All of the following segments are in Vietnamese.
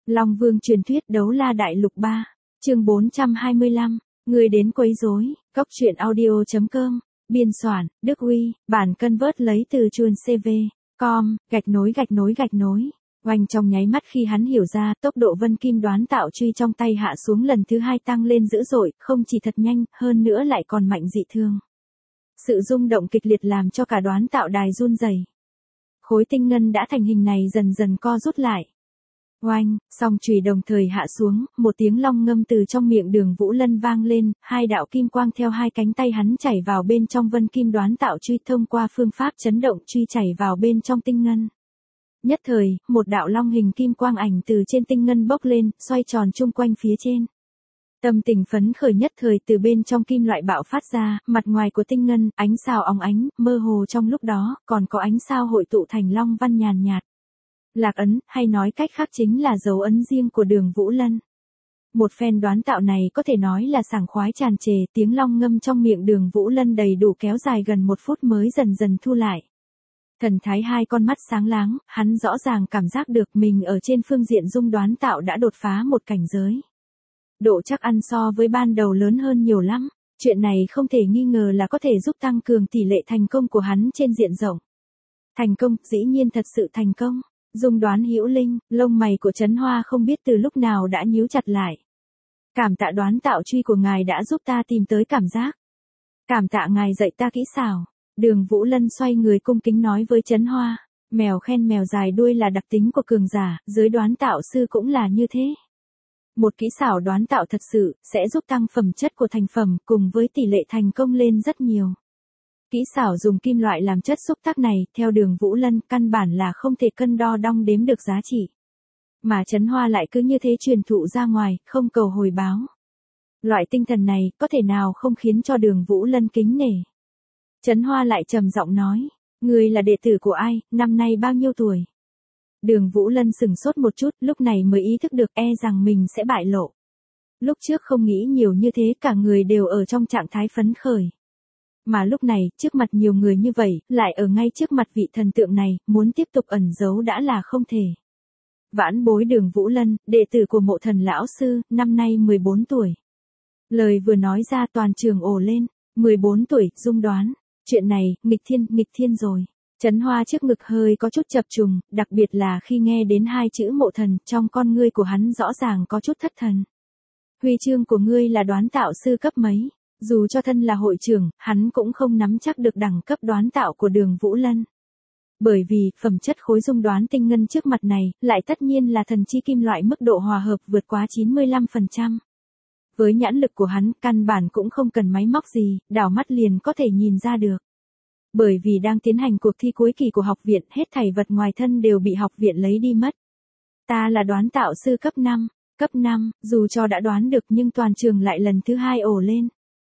Long Vương truyền thuyết đấu la đại lục 3, chương 425, người đến quấy rối, góc truyện audio.com, biên soạn, Đức Uy, bản convert lấy từ chuồn CV, com, gạch nối. Oanh trong nháy mắt khi hắn hiểu ra, tốc độ Vân Kim đoán tạo truy trong tay hạ xuống lần thứ 2 tăng lên dữ dội, không chỉ thật nhanh, hơn nữa lại còn mạnh dị thường. Sự rung động kịch liệt làm cho cả đoán tạo đài run rẩy. Khối tinh ngân đã thành hình này dần dần co rút lại. Oanh, song chùy đồng thời hạ xuống, một tiếng long ngâm từ trong miệng Đường Vũ Lân vang lên, hai đạo kim quang theo hai cánh tay hắn chảy vào bên trong Vân Kim đoán tạo truy thông qua phương pháp chấn động truy chảy vào bên trong tinh ngân. Nhất thời, một đạo long hình kim quang ảnh từ trên tinh ngân bốc lên, xoay tròn chung quanh phía trên. Tâm tình phấn khởi nhất thời từ bên trong kim loại bạo phát ra, mặt ngoài của tinh ngân, ánh sao óng ánh, mơ hồ trong lúc đó, còn có ánh sao hội tụ thành long văn nhàn nhạt. Lạc ấn, hay nói cách khác chính là dấu ấn riêng của Đường Vũ Lân. Một phen đoán tạo này có thể nói là sảng khoái tràn trề, tiếng long ngâm trong miệng Đường Vũ Lân đầy đủ kéo dài gần 1 phút mới dần dần thu lại. Thần thái hai con mắt sáng láng, hắn rõ ràng cảm giác được mình ở trên phương diện dung đoán tạo đã đột phá một cảnh giới. Độ chắc ăn so với ban đầu lớn hơn nhiều lắm, chuyện này không thể nghi ngờ là có thể giúp tăng cường tỷ lệ thành công của hắn trên diện rộng. Thành công, dĩ nhiên thật sự thành công. Dung đoán hữu linh, lông mày của Trấn Hoa không biết từ lúc nào đã nhíu chặt lại. Cảm tạ đoán tạo truy của ngài đã giúp ta tìm tới cảm giác. Cảm tạ ngài dạy ta kỹ xảo. Đường Vũ Lân xoay người cung kính nói với Trấn Hoa. Mèo khen mèo dài đuôi là đặc tính của cường giả, giới đoán tạo sư cũng là như thế. Một kỹ xảo đoán tạo thật sự, sẽ giúp tăng phẩm chất của thành phẩm cùng với tỷ lệ thành công lên rất nhiều. Kỹ xảo dùng kim loại làm chất xúc tác này, theo Đường Vũ Lân, căn bản là không thể cân đo đong đếm được giá trị. Mà Trấn Hoa lại cứ như thế truyền thụ ra ngoài, không cầu hồi báo. Loại tinh thần này, có thể nào không khiến cho Đường Vũ Lân kính nể. Trấn Hoa lại trầm giọng nói, người là đệ tử của ai, năm nay bao nhiêu tuổi? Đường Vũ Lân sừng sốt một chút, lúc này mới ý thức được rằng mình sẽ bại lộ. Lúc trước không nghĩ nhiều như thế, cả người đều ở trong trạng thái phấn khởi. Mà lúc này, trước mặt nhiều người như vậy, lại ở ngay trước mặt vị thần tượng này, muốn tiếp tục ẩn giấu đã là không thể. Vãn bối Đường Vũ Lân, đệ tử của Mộ Thần lão sư, năm nay 14 tuổi. Lời vừa nói ra toàn trường ồ lên, 14 tuổi, dung đoán. Chuyện này, nghịch thiên rồi. Trấn Hoa trước ngực hơi có chút chập trùng, đặc biệt là khi nghe đến hai chữ Mộ Thần, trong con ngươi của hắn rõ ràng có chút thất thần. Huy chương của ngươi là đoán tạo sư cấp mấy? Dù cho thân là hội trưởng, hắn cũng không nắm chắc được đẳng cấp đoán tạo của Đường Vũ Lân. Bởi vì, phẩm chất khối dung đoán tinh ngân trước mặt này, lại tất nhiên là thần chi kim loại mức độ hòa hợp vượt quá 95%. Với nhãn lực của hắn, căn bản cũng không cần máy móc gì, đảo mắt liền có thể nhìn ra được. Bởi vì đang tiến hành cuộc thi cuối kỳ của học viện, hết thảy vật ngoài thân đều bị học viện lấy đi mất. Ta là đoán tạo sư cấp 5, dù cho đã đoán được nhưng toàn trường lại lần thứ 2 ồ lên.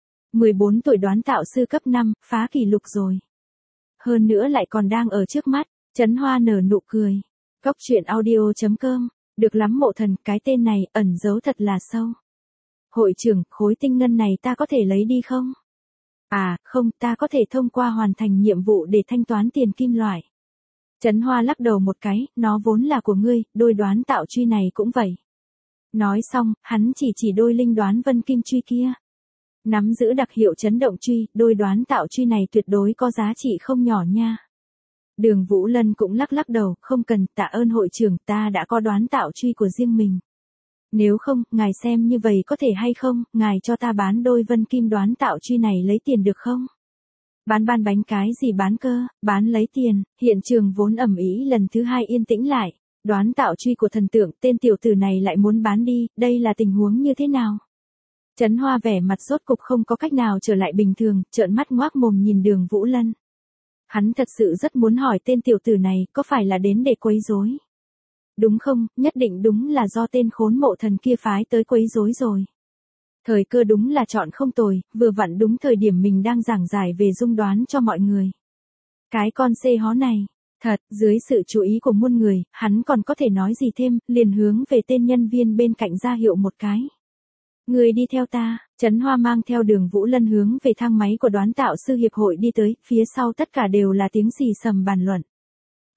14 tuổi đoán tạo sư cấp 5, phá kỷ lục rồi. Hơn nữa lại còn đang ở trước mắt, Trấn Hoa nở nụ cười. Góc truyện audio.com, được lắm Mộ Thần, cái tên này, ẩn giấu thật là sâu. Hội trưởng, khối tinh ngân này ta có thể lấy đi không? À, không, ta có thể thông qua hoàn thành nhiệm vụ để thanh toán tiền kim loại. Trấn Hoa lắc đầu một cái, nó vốn là của ngươi, đôi đoán tạo truy này cũng vậy. Nói xong, hắn chỉ đôi linh đoán vân kim truy kia. Nắm giữ đặc hiệu chấn động truy, đôi đoán tạo truy này tuyệt đối có giá trị không nhỏ nha. Đường Vũ Lân cũng lắc đầu, không cần, tạ ơn hội trưởng, ta đã có đoán tạo truy của riêng mình. Nếu không, ngài xem như vậy có thể hay không, ngài cho ta bán đôi vân kim đoán tạo truy này lấy tiền được không? Bán bánh cái gì bán cơ, bán lấy tiền, hiện trường vốn ầm ĩ lần thứ 2 yên tĩnh lại. Đoán tạo truy của thần tượng, tên tiểu tử này lại muốn bán đi, đây là tình huống như thế nào? Trấn Hoa vẻ mặt rốt cục không có cách nào trở lại bình thường, trợn mắt ngoác mồm nhìn Đường Vũ Lân. Hắn thật sự rất muốn hỏi tên tiểu tử này có phải là đến để quấy rối. Đúng không, nhất định đúng là do tên khốn Mộ Thần kia phái tới quấy rối rồi. Thời cơ đúng là chọn không tồi, vừa vặn đúng thời điểm mình đang giảng giải về dung đoán cho mọi người. Cái con xê hó này, thật, dưới sự chú ý của muôn người, hắn còn có thể nói gì thêm, liền hướng về tên nhân viên bên cạnh ra hiệu một cái. Người đi theo ta, Trấn Hoa mang theo Đường Vũ Lân hướng về thang máy của đoán tạo sư hiệp hội đi tới, phía sau tất cả đều là tiếng xì xầm bàn luận.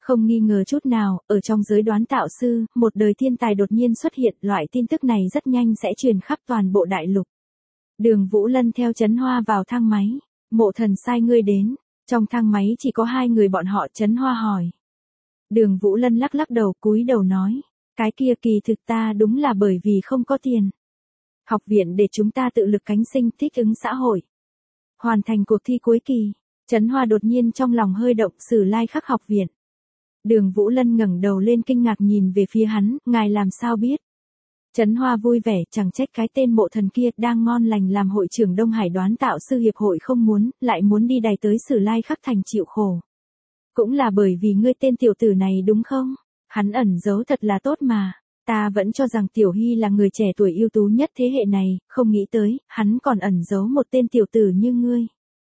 Không nghi ngờ chút nào, ở trong giới đoán tạo sư, một đời thiên tài đột nhiên xuất hiện, loại tin tức này rất nhanh sẽ truyền khắp toàn bộ đại lục. Đường Vũ Lân theo Trấn Hoa vào thang máy. Mộ thần sai ngươi đến. Trong thang máy chỉ có hai người bọn họ. Trấn Hoa hỏi. Đường Vũ Lân lắc lắc đầu, cúi đầu nói. Cái kia kỳ thực ta đúng là bởi vì không có tiền. Học viện để chúng ta tự lực cánh sinh, thích ứng xã hội. Hoàn thành cuộc thi cuối kỳ. Trấn Hoa đột nhiên trong lòng hơi động, Sử Lai Khắc học viện. Đường Vũ Lân ngẩng đầu lên kinh ngạc nhìn về phía hắn, ngài làm sao biết? Trấn Hoa vui vẻ, chẳng trách cái tên mộ thần kia đang ngon lành làm hội trưởng Đông Hải đoán tạo sư hiệp hội không muốn, lại muốn đi đày tới Sử Lai Khắc thành chịu khổ. Cũng là bởi vì ngươi tên tiểu tử này đúng không? Hắn ẩn giấu thật là tốt mà. Ta vẫn cho rằng Tiểu Hy là người trẻ tuổi ưu tú nhất thế hệ này, không nghĩ tới, hắn còn ẩn giấu một tên tiểu tử như ngươi.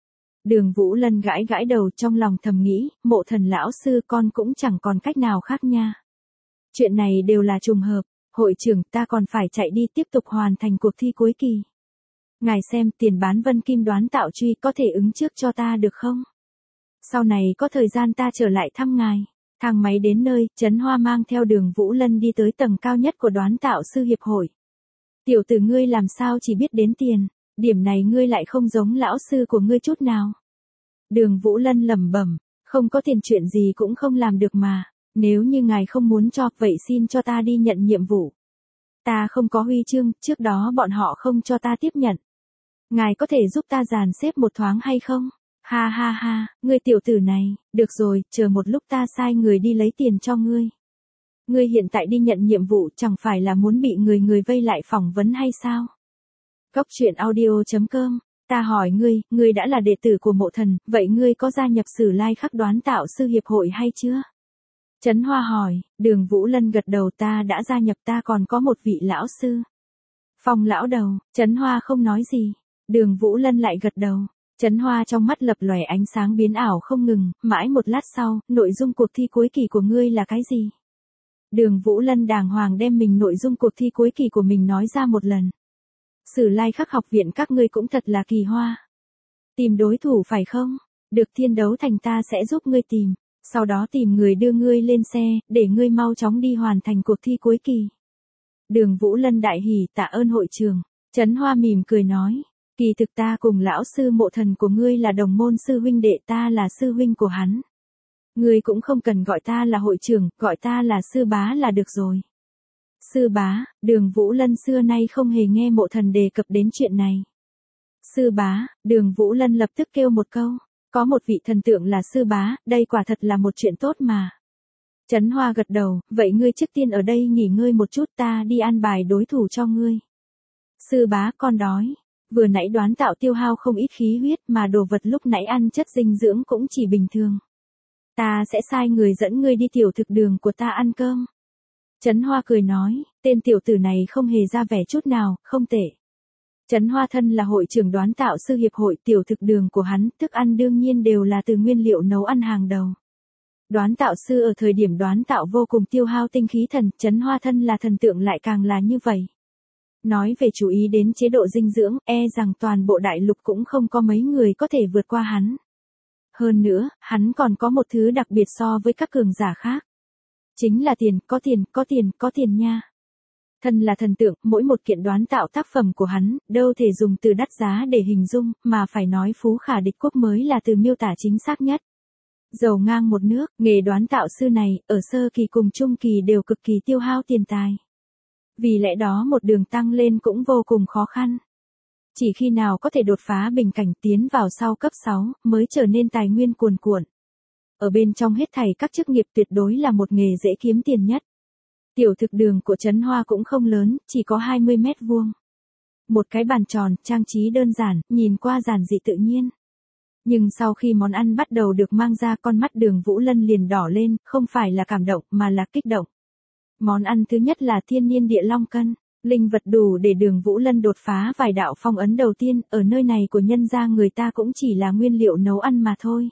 Đường Vũ Lân gãi gãi đầu trong lòng thầm nghĩ, mộ thần lão sư con cũng chẳng còn cách nào khác nha. Chuyện này đều là trùng hợp, hội trưởng ta còn phải chạy đi tiếp tục hoàn thành cuộc thi cuối kỳ. Ngài xem tiền bán vân kim đoán tạo truy có thể ứng trước cho ta được không? Sau này có thời gian ta trở lại thăm ngài. Thang máy đến nơi, Trấn Hoa mang theo Đường Vũ Lân đi tới tầng cao nhất của đoán tạo sư hiệp hội. Tiểu tử ngươi làm sao chỉ biết đến tiền, điểm này ngươi lại không giống lão sư của ngươi chút nào. Đường Vũ Lân lẩm bẩm, không có tiền chuyện gì cũng không làm được mà, nếu như ngài không muốn cho, vậy xin cho ta đi nhận nhiệm vụ. Ta không có huy chương, trước đó bọn họ không cho ta tiếp nhận. Ngài có thể giúp ta dàn xếp một thoáng hay không? Ha ha ha, ngươi tiểu tử này, được rồi, chờ một lúc ta sai người đi lấy tiền cho ngươi. Ngươi hiện tại đi nhận nhiệm vụ chẳng phải là muốn bị người vây lại phỏng vấn hay sao? Góc truyện audio.com, ta hỏi ngươi đã là đệ tử của mộ thần, vậy ngươi có gia nhập Sử Lai Khắc đoán tạo sư hiệp hội hay chưa? Trấn Hoa hỏi, Đường Vũ Lân gật đầu ta đã gia nhập ta còn có một vị lão sư. Phong lão đầu, Trấn Hoa không nói gì, Đường Vũ Lân lại gật đầu. Trấn Hoa trong mắt lập lòe ánh sáng biến ảo không ngừng, mãi một lát sau, nội dung cuộc thi cuối kỳ của ngươi là cái gì? Đường Vũ Lân đàng hoàng đem nội dung cuộc thi cuối kỳ của mình nói ra một lần. Sử Lai Khắc học viện các ngươi cũng thật là kỳ hoa. Tìm đối thủ phải không? Được thiên đấu thành ta sẽ giúp ngươi tìm, sau đó tìm người đưa ngươi lên xe, để ngươi mau chóng đi hoàn thành cuộc thi cuối kỳ. Đường Vũ Lân đại hỉ tạ ơn hội trường. Trấn Hoa mỉm cười nói. Kỳ thực ta cùng lão sư mộ thần của ngươi là đồng môn sư huynh đệ ta là sư huynh của hắn. Ngươi cũng không cần gọi ta là hội trưởng, gọi ta là sư bá là được rồi. Sư bá, Đường Vũ Lân xưa nay không hề nghe mộ thần đề cập đến chuyện này. Sư bá, Đường Vũ Lân lập tức kêu một câu, có một vị thần tượng là sư bá, đây quả thật là một chuyện tốt mà. Trấn Hoa gật đầu, vậy ngươi trước tiên ở đây nghỉ ngơi một chút ta đi an bài đối thủ cho ngươi. Sư bá con đói. Vừa nãy đoán tạo tiêu hao không ít khí huyết mà đồ vật lúc nãy ăn chất dinh dưỡng cũng chỉ bình thường. Ta sẽ sai người dẫn ngươi đi tiểu thực đường của ta ăn cơm. Trấn Hoa cười nói, tên tiểu tử này không hề ra vẻ chút nào, không tệ. Trấn Hoa thân là hội trưởng đoán tạo sư hiệp hội, tiểu thực đường của hắn, thức ăn đương nhiên đều là từ nguyên liệu nấu ăn hàng đầu. Đoán tạo sư ở thời điểm đoán tạo vô cùng tiêu hao tinh khí thần, Trấn Hoa thân là thần tượng lại càng là như vậy. Nói về chú ý đến chế độ dinh dưỡng, rằng toàn bộ đại lục cũng không có mấy người có thể vượt qua hắn. Hơn nữa, hắn còn có một thứ đặc biệt so với các cường giả khác. Chính là tiền, có tiền nha. Thân là thần tượng, mỗi một kiện đoán tạo tác phẩm của hắn, đâu thể dùng từ đắt giá để hình dung, mà phải nói phú khả địch quốc mới là từ miêu tả chính xác nhất. Dầu ngang một nước, nghề đoán tạo sư này, ở sơ kỳ cùng trung kỳ đều cực kỳ tiêu hao tiền tài. Vì lẽ đó một đường tăng lên cũng vô cùng khó khăn. Chỉ khi nào có thể đột phá bình cảnh tiến vào sau cấp 6, mới trở nên tài nguyên cuồn cuộn. Ở bên trong hết thảy các chức nghiệp tuyệt đối là một nghề dễ kiếm tiền nhất. Tiểu thực đường của Trấn Hoa cũng không lớn, chỉ có 20 mét vuông. Một cái bàn tròn, trang trí đơn giản, nhìn qua giản dị tự nhiên. Nhưng sau khi món ăn bắt đầu được mang ra, con mắt Đường Vũ Lân liền đỏ lên, không phải là cảm động mà là kích động. Món ăn thứ nhất là thiên niên địa long cân, linh vật đủ để Đường Vũ Lân đột phá vài đạo phong ấn đầu tiên, ở nơi này của nhân gia người ta cũng chỉ là nguyên liệu nấu ăn mà thôi.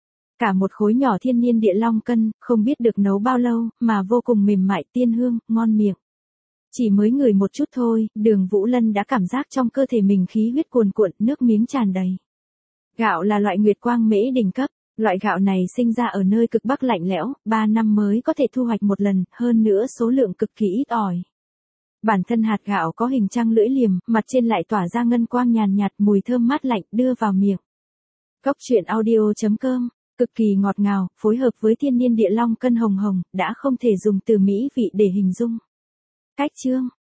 Cả một khối nhỏ thiên niên địa long cân, không biết được nấu bao lâu, mà vô cùng mềm mại tiên hương, ngon miệng. Chỉ mới ngửi một chút thôi, Đường Vũ Lân đã cảm giác trong cơ thể mình khí huyết cuồn cuộn, nước miếng tràn đầy. Gạo là loại nguyệt quang mễ đỉnh cấp, Loại gạo này sinh ra ở nơi cực Bắc lạnh lẽo, 3 năm mới có thể thu hoạch một lần, hơn nữa số lượng cực kỳ ít ỏi. Bản thân hạt gạo có hình trăng lưỡi liềm, mặt trên lại tỏa ra ngân quang nhàn nhạt, mùi thơm mát lạnh đưa vào miệng. Cốc truyện audio.com, cực kỳ ngọt ngào, phối hợp với thiên niên địa long cân hồng hồng, đã không thể dùng từ mỹ vị để hình dung. Cách chương